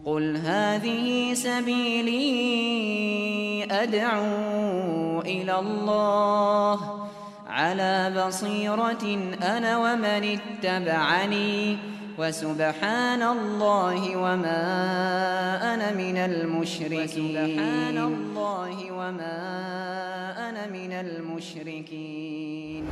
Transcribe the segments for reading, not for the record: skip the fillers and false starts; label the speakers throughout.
Speaker 1: قل هذه سبيلي أدعو إلى الله على بصيرة أنا ومن اتبعني وسبحان الله وما أنا من المشركين.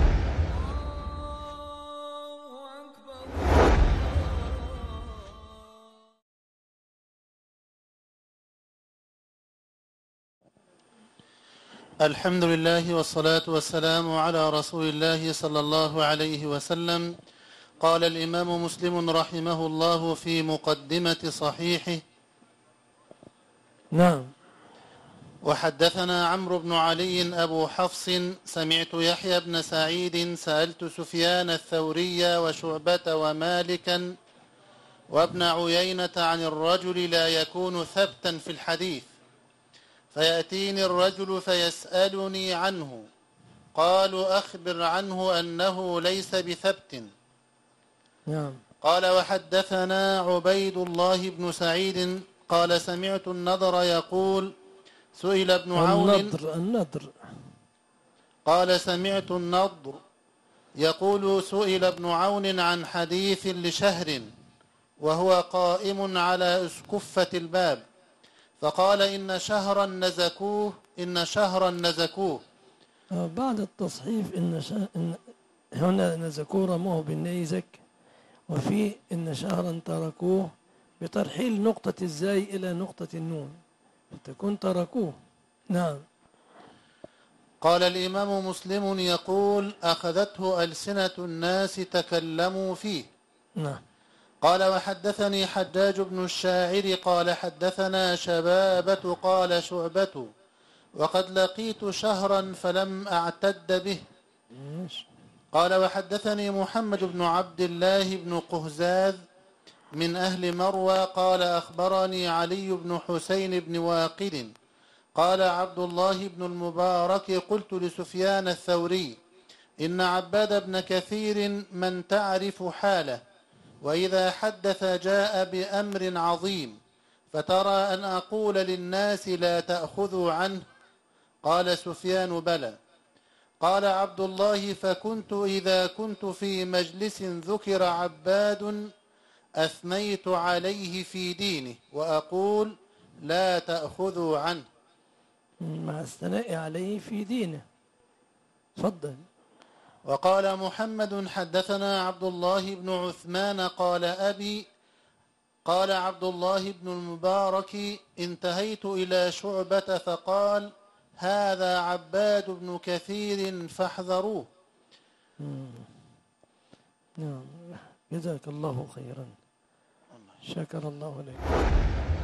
Speaker 2: الحمد لله والصلاة والسلام على رسول الله صلى الله عليه وسلم. قال الإمام مسلم رحمه الله في مقدمة صحيحه:
Speaker 3: نعم.
Speaker 2: وحدثنا عمرو بن علي أبو حفص سمعت يحيى بن سعيد سألت سفيان الثوري وشعبة ومالكا وابن عيينة عن الرجل لا يكون ثبتا في الحديث فيأتيني الرجل فيسألني عنه، قالوا أخبر عنه أنه ليس بثبت.
Speaker 3: نعم.
Speaker 2: قال: وحدثنا عبيد الله بن سعيد قال: سمعت النضر يقول: سئل ابن عون. قال: سمعت النضر يقول: سئل ابن عون عن حديث لشهر وهو قائم على أسكفة الباب، فقال: إن شهرا نزكوه.
Speaker 3: بعد التصحيف إن هنا نزكوه رموه بالنيزك، وفي إن شهرا تركوه بترحيل نقطة الزاي إلى نقطة النون فتكون تركوه. نعم.
Speaker 2: قال الإمام مسلم يقول: أخذته ألسنة الناس تكلموا فيه.
Speaker 3: نعم.
Speaker 2: قال: وحدثني حجاج بن الشاعر قال: حدثنا شبابة قال: شعبة وقد لقيت شهرا فلم أعتد به. قال: وحدثني محمد بن عبد الله بن قهزاذ من أهل مروى قال: أخبرني علي بن حسين بن واقد قال: عبد الله بن المبارك قلت لسفيان الثوري: إن عباد بن كثير من تعرف حاله، وإذا حدث جاء بأمر عظيم، فترى أن أقول للناس لا تأخذوا عنه؟ قال سفيان: بلى. قال عبد الله: فكنت إذا كنت في مجلس ذكر عباد أثنيت عليه في دينه وأقول: لا تأخذوا عنه.
Speaker 3: مع الثناء عليه في دينه. تفضل.
Speaker 2: وقال محمد: حدثنا عبد الله بن عثمان قال أبي قال عبد الله بن المبارك: انتهيت إلى شعبة فقال: هذا عباد بن كثير فاحذروه.
Speaker 3: نعم. جزاك الله خيرا. شكر الله لك.